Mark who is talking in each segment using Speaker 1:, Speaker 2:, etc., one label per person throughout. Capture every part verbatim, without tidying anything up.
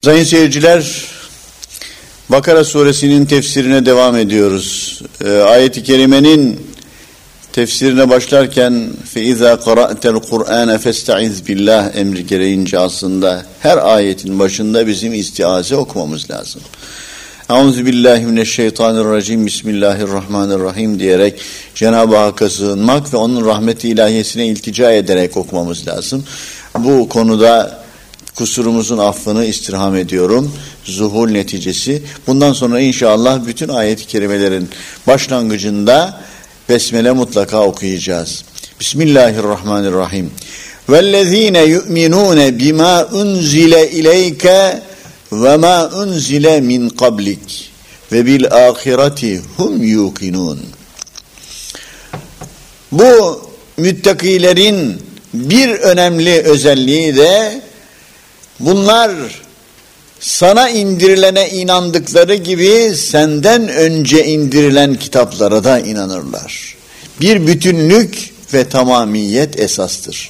Speaker 1: Sayın seyirciler, Bakara suresinin tefsirine devam ediyoruz. Ee, ayet-i kerimenin tefsirine başlarken فَاِذَا قَرَأْتَ الْقُرْآنَ فَاسْتَعِذْ بِاللّٰهِ emri gereğince aslında her ayetin başında bizim istiaze okumamız lazım. Euzubillahimineşşeytanirracim, Bismillahirrahmanirrahim diyerek Cenab-ı Hakk'a sığınmak ve onun rahmeti ilahiyesine iltica ederek okumamız lazım. Bu konuda kusurumuzun affını istirham ediyorum. Zuhul neticesi. Bundan sonra inşallah bütün ayet-i kerimelerin başlangıcında Besmele mutlaka okuyacağız. Bismillahirrahmanirrahim. Vellezine yu'minune bima unzile ileyke ve ma unzile min qablik ve bil ahireti hum yuqinun. Bu müttakilerin bir önemli özelliği de bunlar sana indirilene inandıkları gibi senden önce indirilen kitaplara da inanırlar. Bir bütünlük ve tamamiyet esastır.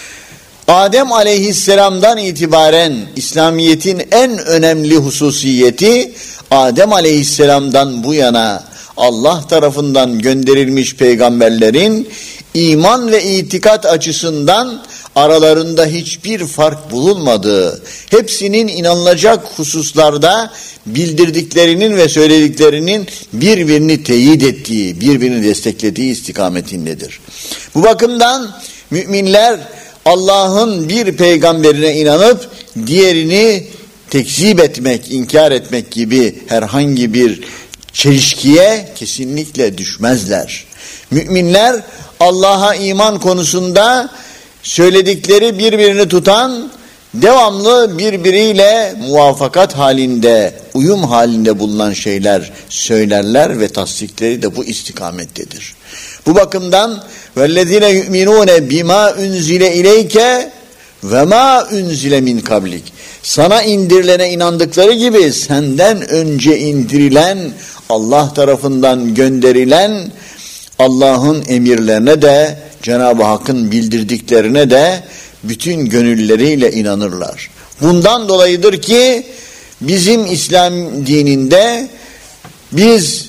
Speaker 1: Adem aleyhisselamdan itibaren İslamiyet'in en önemli hususiyeti, Adem aleyhisselamdan bu yana Allah tarafından gönderilmiş peygamberlerin iman ve itikat açısından aralarında hiçbir fark bulunmadığı, hepsinin inanılacak hususlarda bildirdiklerinin ve söylediklerinin birbirini teyit ettiği, birbirini desteklediği istikametindedir. Bu bakımdan müminler Allah'ın bir peygamberine inanıp diğerini tekzip etmek, inkar etmek gibi herhangi bir çelişkiye kesinlikle düşmezler. Müminler Allah'a iman konusunda söyledikleri birbirini tutan, devamlı birbiriyle muvafakat halinde, uyum halinde bulunan şeyler söylerler ve tasdikleri de bu istikamettedir. Bu bakımdan vellezine yu'minune bima unzile ileyke ve ma unzile min kablik. Sana indirilene inandıkları gibi senden önce indirilen, Allah tarafından gönderilen Allah'ın emirlerine de, Cenab-ı Hakk'ın bildirdiklerine de bütün gönülleriyle inanırlar. Bundan dolayıdır ki bizim İslam dininde biz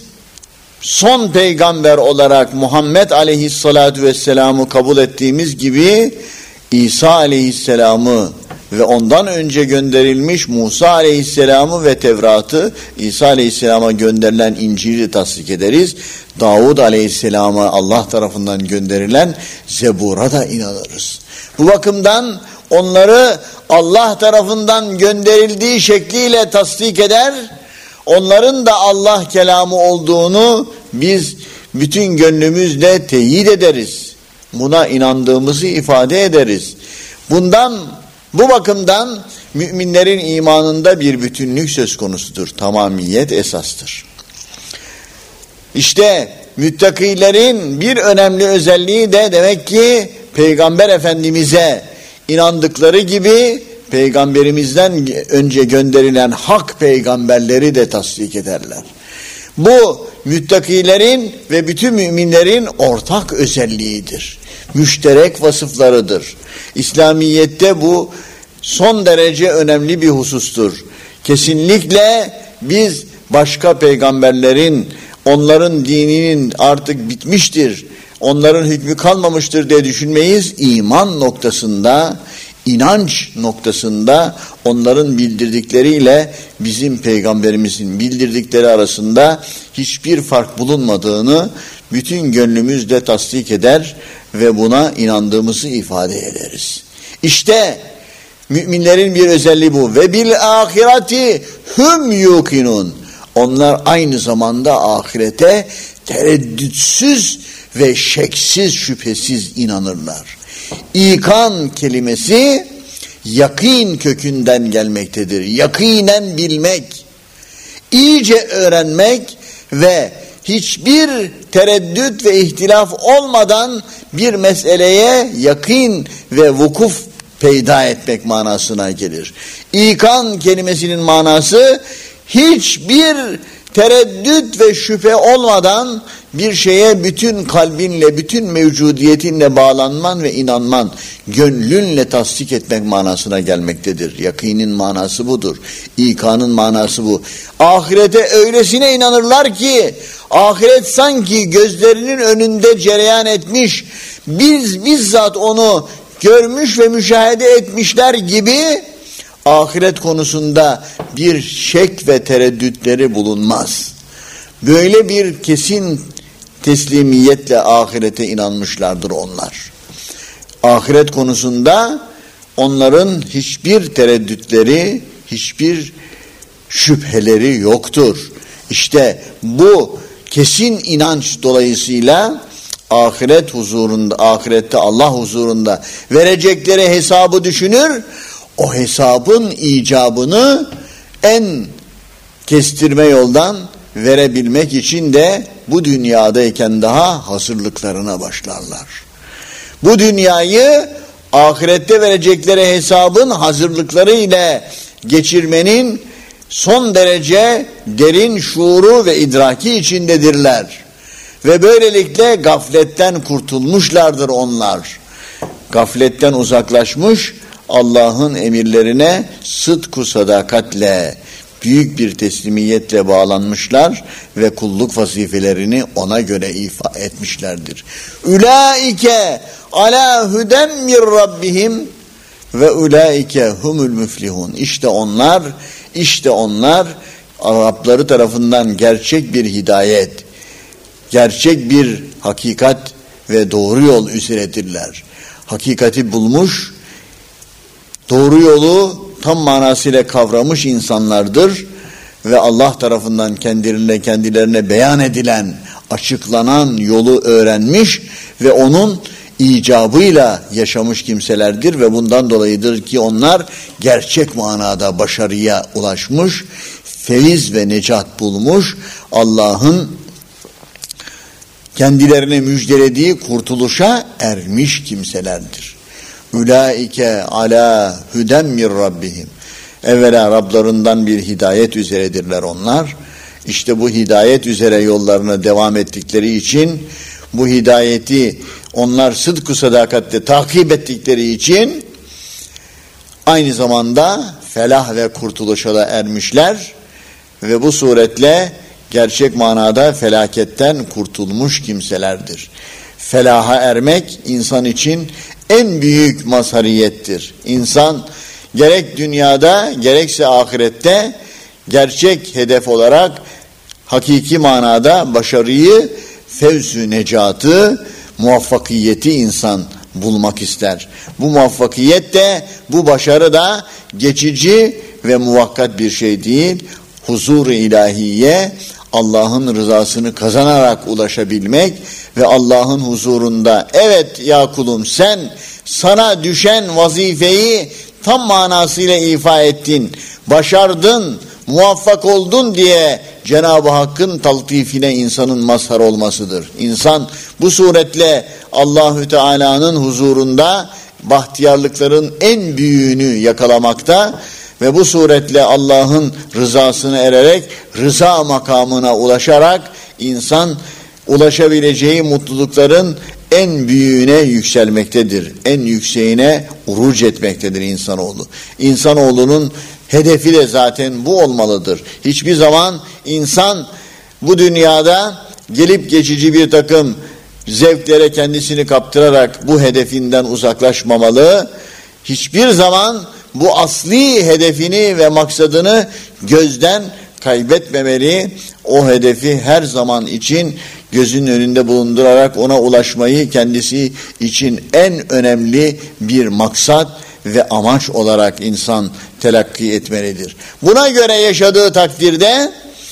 Speaker 1: son peygamber olarak Muhammed aleyhissalatu vesselam'ı kabul ettiğimiz gibi İsa aleyhisselam'ı ve ondan önce gönderilmiş Musa aleyhisselam'ı ve Tevrat'ı, İsa aleyhisselama gönderilen İncil'i tasdik ederiz. Davud aleyhisselama Allah tarafından gönderilen Zebur'a da inanırız. Bu bakımdan onları Allah tarafından gönderildiği şekliyle tasdik eder, onların da Allah kelamı olduğunu biz bütün gönlümüzle teyit ederiz. Buna inandığımızı ifade ederiz. Bundan, bu bakımdan müminlerin imanında bir bütünlük söz konusudur. Tamamiyet esastır. İşte müttakilerin bir önemli özelliği de demek ki Peygamber Efendimiz'e inandıkları gibi Peygamberimizden önce gönderilen hak peygamberleri de tasdik ederler. Bu müttakilerin ve bütün müminlerin ortak özelliğidir. Müşterek vasıflarıdır. İslamiyet'te bu son derece önemli bir husustur. Kesinlikle biz başka peygamberlerin, onların dininin artık bitmiştir, onların hükmü kalmamıştır diye düşünmeyiz. İman noktasında, inanç noktasında onların bildirdikleriyle bizim peygamberimizin bildirdikleri arasında hiçbir fark bulunmadığını bütün gönlümüzle tasdik eder ve buna inandığımızı ifade ederiz. İşte müminlerin bir özelliği bu. Ve bil ahireti hum yuqinun. Onlar aynı zamanda ahirete tereddütsüz ve şeksiz, şüphesiz inanırlar. İkan kelimesi yakin kökünden gelmektedir. Yakinen bilmek, iyice öğrenmek ve hiçbir tereddüt ve ihtilaf olmadan bir meseleye yakin ve vukuf peyda etmek manasına gelir. İkan kelimesinin manası hiçbir tereddüt ve şüphe olmadan bir şeye bütün kalbinle, bütün mevcudiyetinle bağlanman ve inanman, gönlünle tasdik etmek manasına gelmektedir. Yakinin manası budur. İkanın manası bu. Ahirete öylesine inanırlar ki, ahiret sanki gözlerinin önünde cereyan etmiş, biz bizzat onu görmüş ve müşahede etmişler gibi, ahiret konusunda bir şek ve tereddütleri bulunmaz. Böyle bir kesin teslimiyetle ahirete inanmışlardır onlar. Ahiret konusunda onların hiçbir tereddütleri, hiçbir şüpheleri yoktur. İşte bu kesin inanç dolayısıyla ahiret huzurunda, ahirette Allah huzurunda verecekleri hesabı düşünür. O hesabın icabını en kestirme yoldan verebilmek için de bu dünyadayken daha hazırlıklarına başlarlar. Bu dünyayı ahirette verecekleri hesabın hazırlıkları ile geçirmenin son derece derin şuuru ve idraki içindedirler. Ve böylelikle gafletten kurtulmuşlardır onlar. Gafletten uzaklaşmış, Allah'ın emirlerine sıdk-ı sadakatle, büyük bir teslimiyetle bağlanmışlar ve kulluk vazifelerini ona göre ifa etmişlerdir. Ulaike ala huden min rabbihim ve ulaike humul müflihun. İşte onlar, işte onlar Rabları tarafından gerçek bir hidayet, gerçek bir hakikat ve doğru yol üzeredirler. Hakikati bulmuş, doğru yolu tam manasıyla kavramış insanlardır ve Allah tarafından kendilerine kendilerine beyan edilen, açıklanan yolu öğrenmiş ve onun icabıyla yaşamış kimselerdir ve bundan dolayıdır ki onlar gerçek manada başarıya ulaşmış, feyiz ve necat bulmuş, Allah'ın kendilerine müjdelediği kurtuluşa ermiş kimselerdir. Ulaike ala huden min rabbihim. Evvela Rablarından bir hidayet üzeredirler onlar. İşte bu hidayet üzere yollarına devam ettikleri için, bu hidayeti onlar sıdk-ı sadakatle takip ettikleri için aynı zamanda felah ve kurtuluşa da ermişler ve bu suretle gerçek manada felaketten kurtulmuş kimselerdir. Felaha ermek insan için en büyük mazhariyettir. İnsan gerek dünyada gerekse ahirette gerçek hedef olarak hakiki manada başarıyı, fevzü necatı, muvaffakiyeti insan bulmak ister. Bu muvaffakiyet de, bu başarı da geçici ve muvakkat bir şey değil. Huzur-u ilahiye, Allah'ın rızasını kazanarak ulaşabilmek ve Allah'ın huzurunda evet ya kulum sen sana düşen vazifeyi tam manasıyla ifa ettin, başardın, muvaffak oldun diye Cenab-ı Hakk'ın taltifine insanın mazhar olmasıdır. İnsan bu suretle Allahü Teala'nın huzurunda bahtiyarlıkların en büyüğünü yakalamakta ve bu suretle Allah'ın rızasını ererek rıza makamına ulaşarak insan ulaşabileceği mutlulukların en büyüğüne yükselmektedir. En yükseğine uruc etmektedir insanoğlu. İnsanoğlunun hedefi de zaten bu olmalıdır. Hiçbir zaman insan bu dünyada gelip geçici bir takım zevklere kendisini kaptırarak bu hedefinden uzaklaşmamalı. Hiçbir zaman bu asli hedefini ve maksadını gözden kaybetmemeli. O hedefi her zaman için gözünün önünde bulundurarak ona ulaşmayı kendisi için en önemli bir maksat ve amaç olarak insan telakki etmelidir. Buna göre yaşadığı takdirde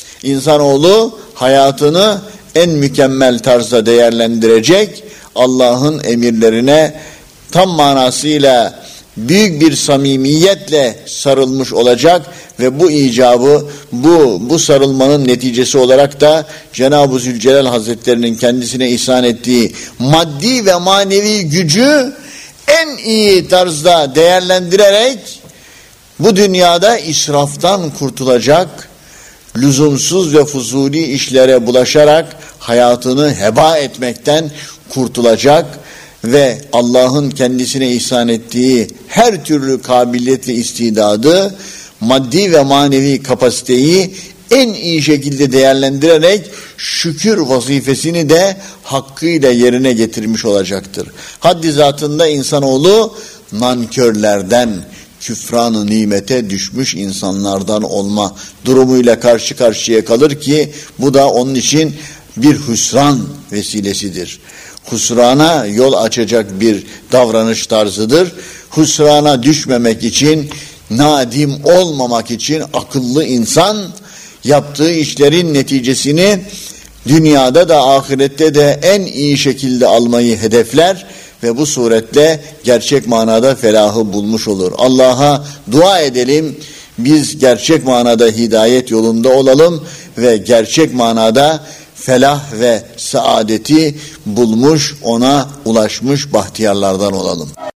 Speaker 1: insanoğlu hayatını en mükemmel tarzda değerlendirecek, Allah'ın emirlerine tam manasıyla büyük bir samimiyetle sarılmış olacak ve bu icabı, bu bu sarılmanın neticesi olarak da Cenab-ı Zülcelal Hazretlerinin kendisine ihsan ettiği maddi ve manevi gücü en iyi tarzda değerlendirerek bu dünyada israftan kurtulacak, lüzumsuz ve fuzuli işlere bulaşarak hayatını heba etmekten kurtulacak ve Allah'ın kendisine ihsan ettiği her türlü kabiliyet ve istidadı, maddi ve manevi kapasiteyi en iyi şekilde değerlendirerek şükür vazifesini de hakkıyla yerine getirmiş olacaktır. Haddi zatında insanoğlu nankörlerden, küfran-ı nimete düşmüş insanlardan olma durumuyla karşı karşıya kalır ki bu da onun için bir hüsran vesilesidir. Hüsrana yol açacak bir davranış tarzıdır. Hüsrana düşmemek için, nadim olmamak için akıllı insan yaptığı işlerin neticesini dünyada da ahirette de en iyi şekilde almayı hedefler ve bu suretle gerçek manada felahı bulmuş olur. Allah'a dua edelim, biz gerçek manada hidayet yolunda olalım ve gerçek manada felah ve saadeti bulmuş, ona ulaşmış bahtiyarlardan olalım.